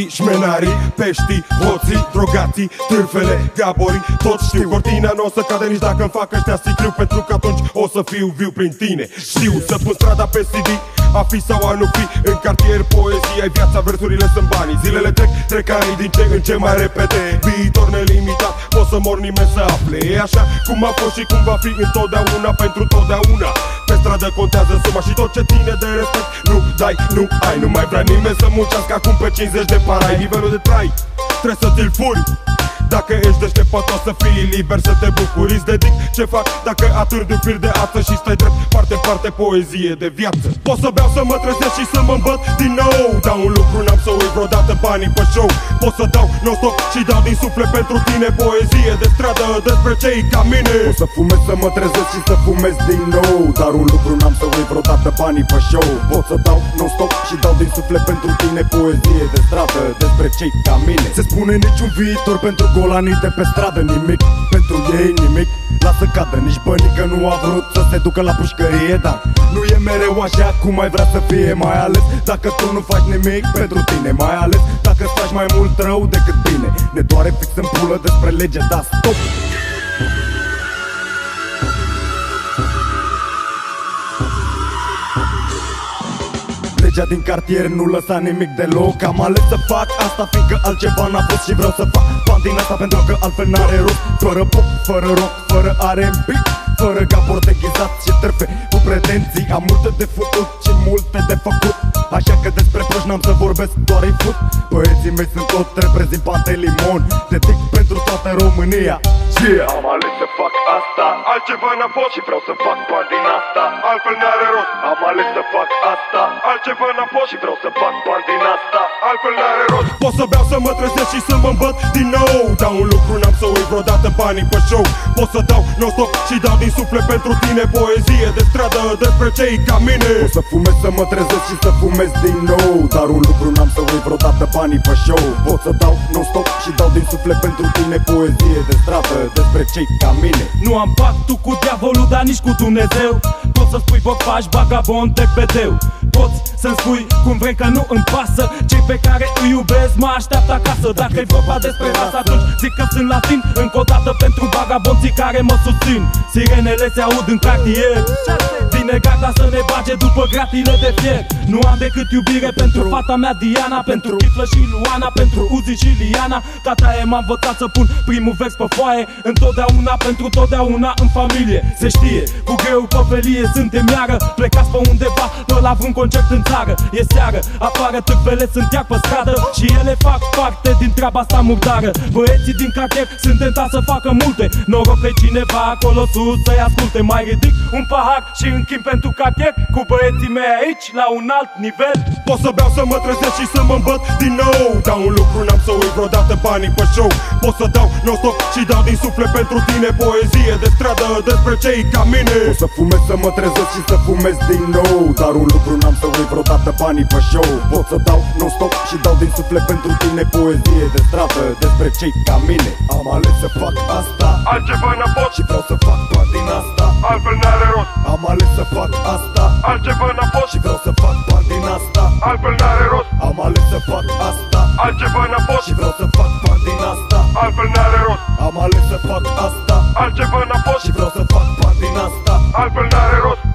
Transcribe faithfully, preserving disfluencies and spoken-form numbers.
Băieții, șmenarii, peștii, hoții, drogații, târfele, gaborii, toți știu. Cortina nu o să cadă nici dacă-mi fac ăștia sicriu, pentru că atunci o să fiu viu prin tine. Știu să pun strada pe C D, a fi sau a nu fi. În cartier poezie, ai viața, versurile sunt banii. Zilele trec, trec anii din ce în ce mai repede. Viitor nelimitat, poți să mor, nimeni să afle. E așa cum a fost și cum va fi întotdeauna, pentru totdeauna. Pe stradă contează suma și tot ce ține de respect. Nu dai, nu ai, nu mai vrea nimeni să muncească acum pe cincizeci de parai. Nivelul de trai, trebuie să ți-l furi. Dacă ești deșteptat o să fii liber să te bucuri. Îți dedic ce fac dacă atârd un fir de ață și stai drept, parte, parte, poezie de viață. Pot să beau, să mă trezesc și să mă îmbăt din nou. Dar un lucru n-am să uit vreodată, banii pe show. Pot să dau non-stop și dau din suflet pentru tine. Poezie de stradă despre cei ca mine. Pot să fumez, să mă trezesc și să fumez din nou. Dar un lucru n-am să uit vreodată, banii pe show. Pot să dau non-stop și dau din suflet pentru tine. Poezie de stradă despre cei ca mine. Se spune niciun viitor pentru golanii de pe stradă, nimic pentru ei, nimic lasă cadă. Nici bănică nu a vrut să se ducă la pușcărie, dar nu e mereu așa cum ai vrea să fie. Mai ales dacă tu nu faci nimic pentru tine, mai ales dacă îți faci mai mult rău decât bine. Ne doare fix în pulă despre lege, dar stop! Legea din cartier nu lăsa nimic deloc. Am ales să fac asta fiindcă altceva n-a fost și vreau să fac bani din asta, pentru că altfel n-are rost. Fără pop, fără rock, fără R and B, fără gabor deghizat și târfe cu pretenții. Am multe de făcut și multe de făcut, așa că despre proști n-am să vorbesc, doar îi fut. Băieții mei sunt tot reprezint Pantelimon, dedic pentru toată România. Yeah. Am ales să fac asta, altceva n-a fost și vreau să fac bani din asta, altfel n-are rost. Am ales să fac asta, altceva n-a fost și vreau să fac bani din asta, altfel n-are rost. Pot să beau, să mă trezesc și să mă îmbăt din nou. Dar un lucru n-am să uit vreodată, banii pe show. Pot să dau non-stop și dau din suflet pentru tine. Poezie de stradă despre cei ca mine. Pot să fumez, să mă trezesc și să fumez din nou. Dar un lucru n-am să uit vreodată, banii pe show. Pot să dau non-stop și dau din suflet pentru tine. Poezie de stradă despre cei ca mine. Nu am pactul cu diavolul, dar nici cu Dumnezeu. Poți să spui bocfaș, vagabond, decbedeu. Poți să-mi spui cum vrei că nu îmi pasă. Cei pe care îi iubesc mă așteaptă acasă. Dacă-i vorba despre rasă, atunci zic că sunt latin. Încă o dată pentru vagabonții care mă susțin. Sirenele se aud în cartier, vine gata să ne bage după gratile de fier. Nu am decât iubire pentru fata mea Diana, pentru Chiflă și Luana, pentru Uzi și Liana. Tata e m-a învățat să pun primul vers pe foaie. Întotdeauna pentru totdeauna în familie. Se știe, cu greu pe felie suntem iară. Plecați pe undeva, pe la vreun concert în țară. E seară, afară târfele sunt iar pe stradă și ele fac parte din treaba asta murdară. Băieții din cartier sunt tentați să facă multe. Noroc pe cineva acolo sus să-i asculte. Mai ridic un pahar și închin pentru cartier, cu băieții mei aici la un alt nivel. Pot să beau, să mă trezesc și să mă îmbăt din nou. Dar un lucru n-am să uit vreodată, banii pe show. Pot să dau non-stop și dau din suflet pentru tine. Poezie de stradă despre cei ca mine. Pot să fumez, să mă trezesc și să fumez din nou. Dar un lucru n-am să uit vreodată, banii pe show. Pot să dau non-stop și dau din suflet pentru tine. Poezie de stradă despre cei ca mine. Am ales să fac asta, altceva n-a fost și vreau să fac bani din asta, altfel n-are rost. Am ales să fac asta, altceva n-a fost și vreau să fac bani din asta, altfel n-are rost. Am ales să fac asta, altceva n-a fost și vreau să fac bani din asta, altfel n-are rost. Am ales să fac asta, altceva n-a fost și vreau să fac bani din asta, altfel n-are rost.